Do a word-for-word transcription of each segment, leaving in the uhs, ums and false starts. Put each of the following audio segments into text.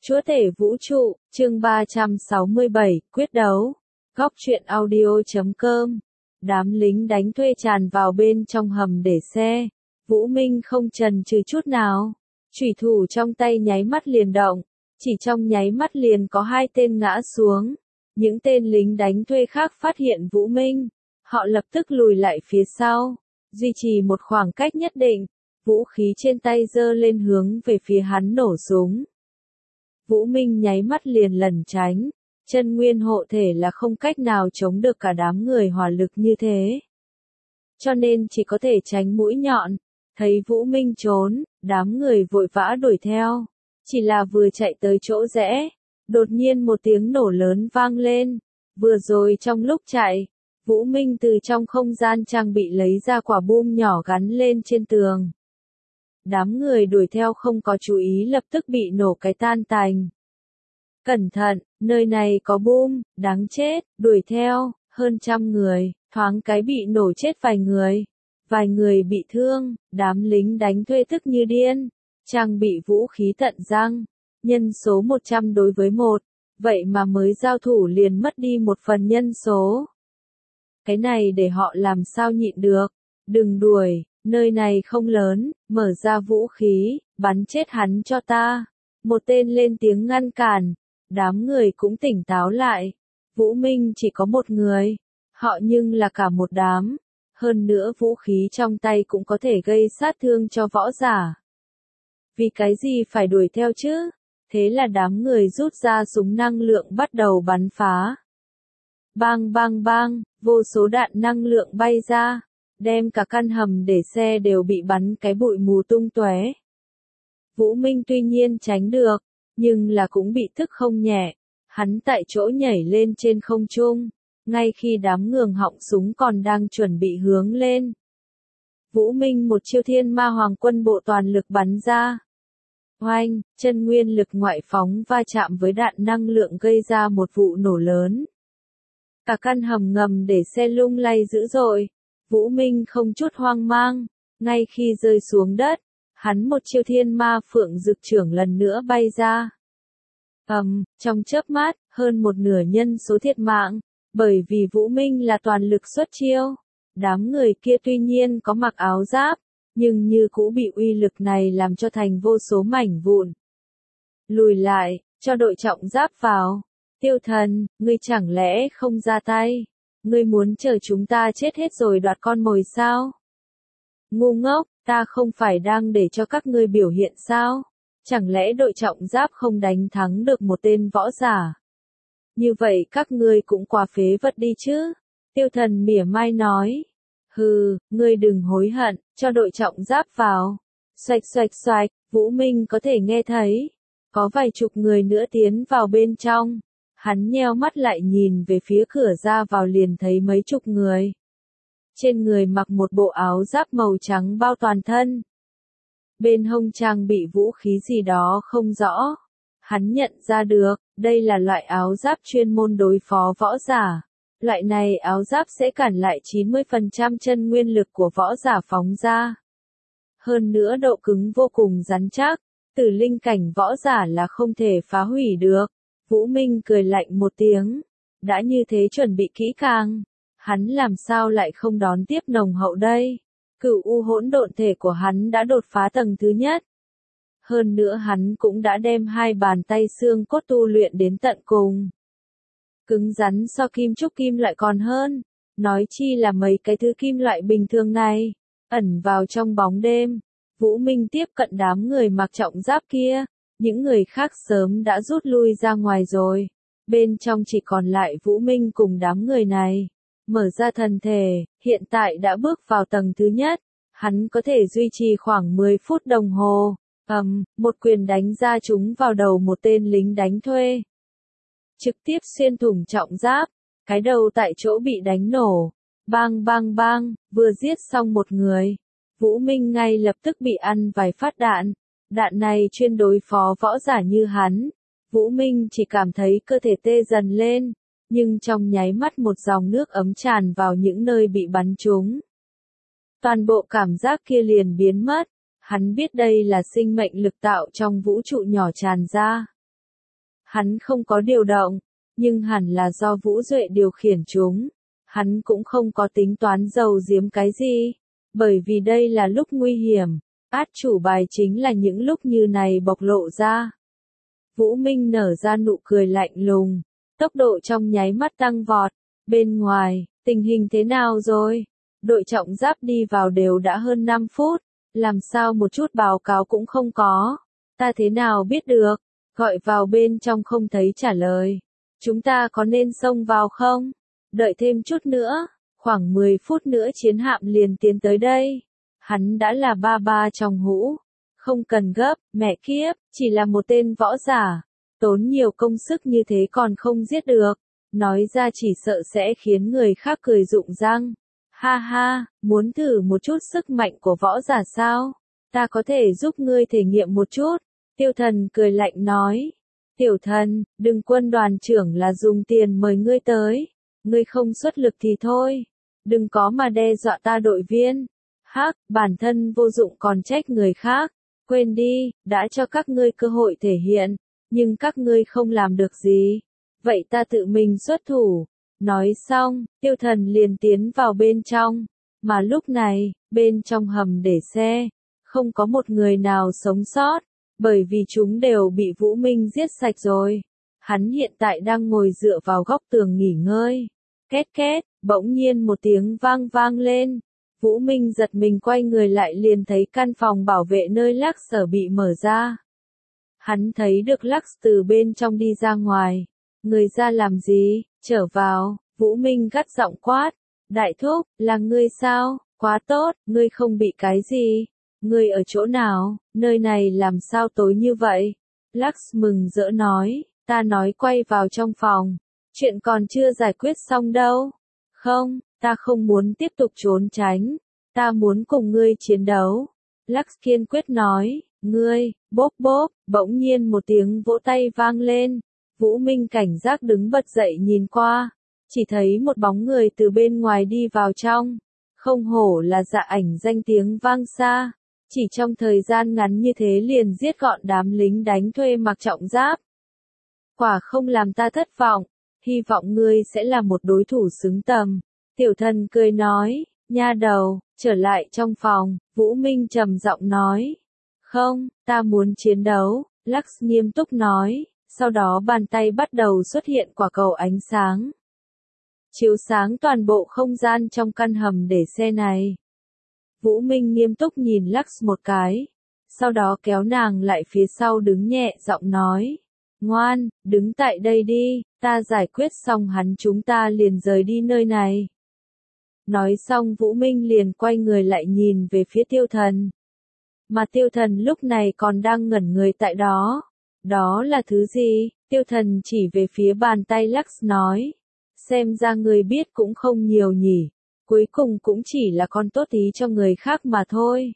Chúa tể vũ trụ, chương ba trăm sáu mươi bảy, quyết đấu. Góc truyện audio chấm com. Đám lính đánh thuê tràn vào bên trong hầm để xe. Vũ Minh không chần chừ chút nào. Chủy thủ trong tay nháy mắt liền động. Chỉ trong nháy mắt liền có hai tên ngã xuống. Những tên lính đánh thuê khác phát hiện Vũ Minh. Họ lập tức lùi lại phía sau. Duy trì một khoảng cách nhất định. Vũ khí trên tay giơ lên hướng về phía hắn nổ súng. Vũ Minh nháy mắt liền lẩn tránh, chân nguyên hộ thể là không cách nào chống được cả đám người hỏa lực như thế. Cho nên chỉ có thể tránh mũi nhọn, thấy Vũ Minh trốn, đám người vội vã đuổi theo. Chỉ là vừa chạy tới chỗ rẽ, đột nhiên một tiếng nổ lớn vang lên. Vừa rồi trong lúc chạy, Vũ Minh từ trong không gian trang bị lấy ra quả bom nhỏ gắn lên trên tường. Đám người đuổi theo không có chú ý lập tức bị nổ cái tan tành. Cẩn thận, nơi này có bom, đáng chết, đuổi theo, hơn trăm người, thoáng cái bị nổ chết vài người. Vài người bị thương, đám lính đánh thuê tức như điên, trang bị vũ khí tận răng, nhân số một trăm đối với một, vậy mà mới giao thủ liền mất đi một phần nhân số. Cái này để họ làm sao nhịn được, đừng đuổi. Nơi này không lớn, mở ra vũ khí, bắn chết hắn cho ta. Một tên lên tiếng ngăn cản, đám người cũng tỉnh táo lại. Vũ Minh chỉ có một người, họ nhưng là cả một đám. Hơn nữa vũ khí trong tay cũng có thể gây sát thương cho võ giả. Vì cái gì phải đuổi theo chứ? Thế là đám người rút ra súng năng lượng bắt đầu bắn phá. Bang bang bang, vô số đạn năng lượng bay ra. Đem cả căn hầm để xe đều bị bắn cái bụi mù tung tóe. Vũ Minh tuy nhiên tránh được, nhưng là cũng bị thức không nhẹ. Hắn tại chỗ nhảy lên trên không trung, ngay khi đám ngường họng súng còn đang chuẩn bị hướng lên. Vũ Minh một chiêu thiên ma hoàng quân bộ toàn lực bắn ra. Oanh, chân nguyên lực ngoại phóng va chạm với đạn năng lượng gây ra một vụ nổ lớn. Cả căn hầm ngầm để xe lung lay dữ dội. Vũ Minh không chút hoang mang, ngay khi rơi xuống đất, hắn một chiêu thiên ma phượng dực trưởng lần nữa bay ra. Ầm, um, trong chớp mắt, hơn một nửa nhân số thiệt mạng, bởi vì Vũ Minh là toàn lực xuất chiêu. Đám người kia tuy nhiên có mặc áo giáp, nhưng như cũ bị uy lực này làm cho thành vô số mảnh vụn. Lùi lại, cho đội trọng giáp vào. Tiêu Thần, ngươi chẳng lẽ không ra tay? Ngươi muốn chờ chúng ta chết hết rồi đoạt con mồi sao? Ngu ngốc, ta không phải đang để cho các ngươi biểu hiện sao? Chẳng lẽ đội trọng giáp không đánh thắng được một tên võ giả? Như vậy các ngươi cũng quá phế vật đi chứ? Tiêu Thần mỉa mai nói. Hừ, ngươi đừng hối hận, cho đội trọng giáp vào. Xoạch xoạch xoạch, Vũ Minh có thể nghe thấy. Có vài chục người nữa tiến vào bên trong. Hắn nheo mắt lại nhìn về phía cửa ra vào liền thấy mấy chục người. Trên người mặc một bộ áo giáp màu trắng bao toàn thân. Bên hông trang bị vũ khí gì đó không rõ. Hắn nhận ra được, đây là loại áo giáp chuyên môn đối phó võ giả. Loại này áo giáp sẽ cản lại chín mươi phần trăm chân nguyên lực của võ giả phóng ra. Hơn nữa độ cứng vô cùng rắn chắc, từ linh cảnh võ giả là không thể phá hủy được. Vũ Minh cười lạnh một tiếng. Đã như thế chuẩn bị kỹ càng. Hắn làm sao lại không đón tiếp nồng hậu đây? Cửu u hỗn độn thể của hắn đã đột phá tầng thứ nhất. Hơn nữa hắn cũng đã đem hai bàn tay xương cốt tu luyện đến tận cùng. Cứng rắn so kim trúc kim loại còn hơn. Nói chi là mấy cái thứ kim loại bình thường này. Ẩn vào trong bóng đêm. Vũ Minh tiếp cận đám người mặc trọng giáp kia. Những người khác sớm đã rút lui ra ngoài rồi. Bên trong chỉ còn lại Vũ Minh cùng đám người này. Mở ra thần thể, hiện tại đã bước vào tầng thứ nhất. Hắn có thể duy trì khoảng mười phút đồng hồ. Ầm, um, một quyền đánh ra chúng vào đầu một tên lính đánh thuê. Trực tiếp xuyên thủng trọng giáp. Cái đầu tại chỗ bị đánh nổ. Bang bang bang, vừa giết xong một người. Vũ Minh ngay lập tức bị ăn vài phát đạn. Đạn này chuyên đối phó võ giả như hắn. Vũ Minh chỉ cảm thấy cơ thể tê dần lên, nhưng trong nháy mắt một dòng nước ấm tràn vào những nơi bị bắn trúng. Toàn bộ cảm giác kia liền biến mất. Hắn biết đây là sinh mệnh lực tạo trong vũ trụ nhỏ tràn ra. Hắn không có điều động, nhưng hẳn là do Vũ Duệ điều khiển chúng. Hắn cũng không có tính toán giấu giếm cái gì, bởi vì đây là lúc nguy hiểm, át chủ bài chính là những lúc như này bộc lộ ra. Vũ Minh nở ra nụ cười lạnh lùng, tốc độ trong nháy mắt tăng vọt. Bên ngoài, tình hình thế nào rồi? Đội trọng giáp đi vào đều đã hơn năm phút, làm sao một chút báo cáo cũng không có. Ta thế nào biết được, gọi vào bên trong không thấy trả lời. Chúng ta có nên xông vào không? Đợi thêm chút nữa, khoảng mười phút nữa chiến hạm liền tiến tới đây. Hắn đã là ba ba trong hũ. Không cần gấp, mẹ kiếp, chỉ là một tên võ giả. Tốn nhiều công sức như thế còn không giết được. Nói ra chỉ sợ sẽ khiến người khác cười rụng răng. Ha ha, muốn thử một chút sức mạnh của võ giả sao? Ta có thể giúp ngươi thể nghiệm một chút. Tiêu Thần cười lạnh nói. Tiểu Thần, đừng, quân đoàn trưởng là dùng tiền mời ngươi tới. Ngươi không xuất lực thì thôi. Đừng có mà đe dọa ta đội viên. Hắc, bản thân vô dụng còn trách người khác. Quên đi, đã cho các ngươi cơ hội thể hiện. Nhưng các ngươi không làm được gì. Vậy ta tự mình xuất thủ. Nói xong, Tiêu Thần liền tiến vào bên trong. Mà lúc này, bên trong hầm để xe, không có một người nào sống sót. Bởi vì chúng đều bị Vũ Minh giết sạch rồi. Hắn hiện tại đang ngồi dựa vào góc tường nghỉ ngơi. Két két, bỗng nhiên một tiếng vang vang lên. Vũ Minh giật mình quay người lại liền thấy căn phòng bảo vệ nơi Lux sở bị mở ra. Hắn thấy được Lux từ bên trong đi ra ngoài. Người ra làm gì? Trở vào, Vũ Minh gắt giọng quát. Đại thúc, là ngươi sao? Quá tốt, ngươi không bị cái gì. Ngươi ở chỗ nào? Nơi này làm sao tối như vậy? Lux mừng rỡ nói, ta nói quay vào trong phòng. Chuyện còn chưa giải quyết xong đâu. Không, ta không muốn tiếp tục trốn tránh. Ta muốn cùng ngươi chiến đấu. Lux kiên quyết nói, ngươi, bốp bốp, bỗng nhiên một tiếng vỗ tay vang lên. Vũ Minh cảnh giác đứng bật dậy nhìn qua. Chỉ thấy một bóng người từ bên ngoài đi vào trong. Không hổ là Dạ Ảnh danh tiếng vang xa. Chỉ trong thời gian ngắn như thế liền giết gọn đám lính đánh thuê mặc trọng giáp. Quả không làm ta thất vọng, hy vọng ngươi sẽ là một đối thủ xứng tầm. Tiểu Thần cười nói, nha đầu, trở lại trong phòng, Vũ Minh trầm giọng nói. Không, ta muốn chiến đấu, Lux nghiêm túc nói, sau đó bàn tay bắt đầu xuất hiện quả cầu ánh sáng. Chiếu sáng toàn bộ không gian trong căn hầm để xe này. Vũ Minh nghiêm túc nhìn Lux một cái, sau đó kéo nàng lại phía sau đứng nhẹ giọng nói. Ngoan, đứng tại đây đi, ta giải quyết xong hắn chúng ta liền rời đi nơi này. Nói xong Vũ Minh liền quay người lại nhìn về phía Tiêu Thần. Mà Tiêu Thần lúc này còn đang ngẩn người tại đó. Đó là thứ gì? Tiêu Thần chỉ về phía bàn tay Lux nói. Xem ra người biết cũng không nhiều nhỉ. Cuối cùng cũng chỉ là con tốt ý cho người khác mà thôi.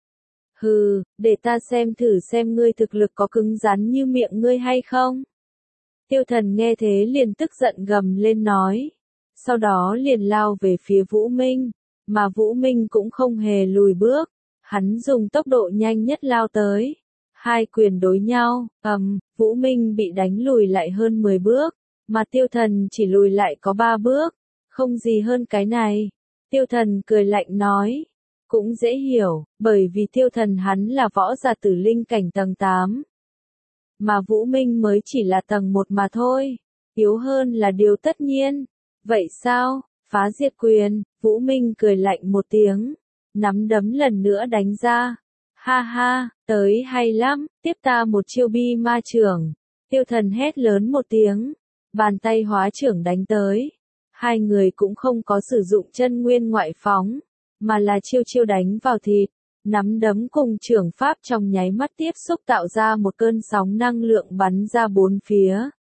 Hừ, để ta xem thử xem ngươi thực lực có cứng rắn như miệng ngươi hay không. Tiêu Thần nghe thế liền tức giận gầm lên nói. Sau đó liền lao về phía Vũ Minh. Mà Vũ Minh cũng không hề lùi bước. Hắn dùng tốc độ nhanh nhất lao tới. Hai quyền đối nhau, ầm, Vũ Minh bị đánh lùi lại hơn mười bước. Mà Tiêu Thần chỉ lùi lại có ba bước. Không gì hơn cái này. Tiêu Thần cười lạnh nói. Cũng dễ hiểu, bởi vì Tiêu Thần hắn là võ giả tử linh cảnh tầng tám. Mà Vũ Minh mới chỉ là tầng một mà thôi. Yếu hơn là điều tất nhiên. Vậy sao? Phá diệt quyền, Vũ Minh cười lạnh một tiếng. Nắm đấm lần nữa đánh ra. Ha ha, tới hay lắm, tiếp ta một chiêu bi ma trưởng. Tiêu Thần hét lớn một tiếng. Bàn tay hóa trưởng đánh tới. Hai người cũng không có sử dụng chân nguyên ngoại phóng, mà là chiêu chiêu đánh vào thịt. Nắm đấm cùng trưởng pháp trong nháy mắt tiếp xúc tạo ra một cơn sóng năng lượng bắn ra bốn phía.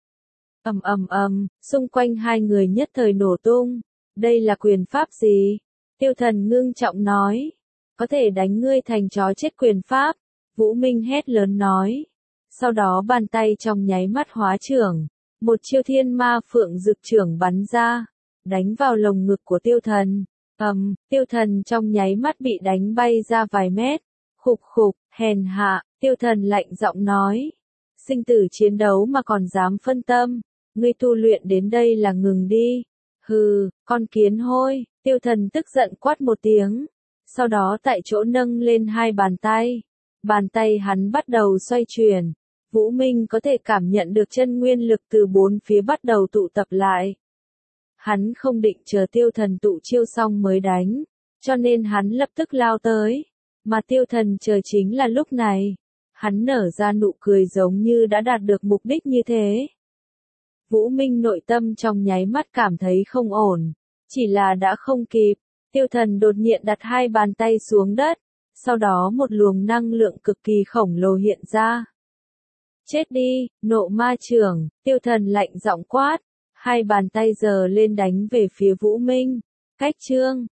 Ầm ầm ầm, xung quanh hai người nhất thời nổ tung. Đây là quyền pháp gì? Tiêu Thần ngưng trọng nói. Có thể đánh ngươi thành chó chết quyền pháp. Vũ Minh hét lớn nói. Sau đó bàn tay trong nháy mắt hóa trưởng. Một chiêu thiên ma phượng dực trưởng bắn ra. Đánh vào lồng ngực của Tiêu Thần. Ầm, Tiêu Thần trong nháy mắt bị đánh bay ra vài mét. Khục khục, hèn hạ, Tiêu Thần lạnh giọng nói. sinh tử chiến đấu mà còn dám phân tâm, ngươi tu luyện đến đây là ngừng đi. Hừ, con kiến hôi, tiêu thần tức giận quát một tiếng, sau đó tại chỗ nâng lên hai bàn tay. Bàn tay hắn bắt đầu xoay chuyển, Vũ Minh có thể cảm nhận được chân nguyên lực từ bốn phía bắt đầu tụ tập lại. Hắn không định chờ tiêu thần tụ chiêu xong mới đánh, cho nên hắn lập tức lao tới, mà tiêu thần chờ chính là lúc này. Hắn nở ra nụ cười giống như đã đạt được mục đích như thế. Vũ Minh nội tâm trong nháy mắt cảm thấy không ổn, chỉ là đã không kịp, tiêu thần đột nhiên đặt hai bàn tay xuống đất, sau đó một luồng năng lượng cực kỳ khổng lồ hiện ra. Chết đi, nộ ma trưởng, tiêu thần lạnh giọng quát, hai bàn tay giơ lên đánh về phía Vũ Minh. Cách chương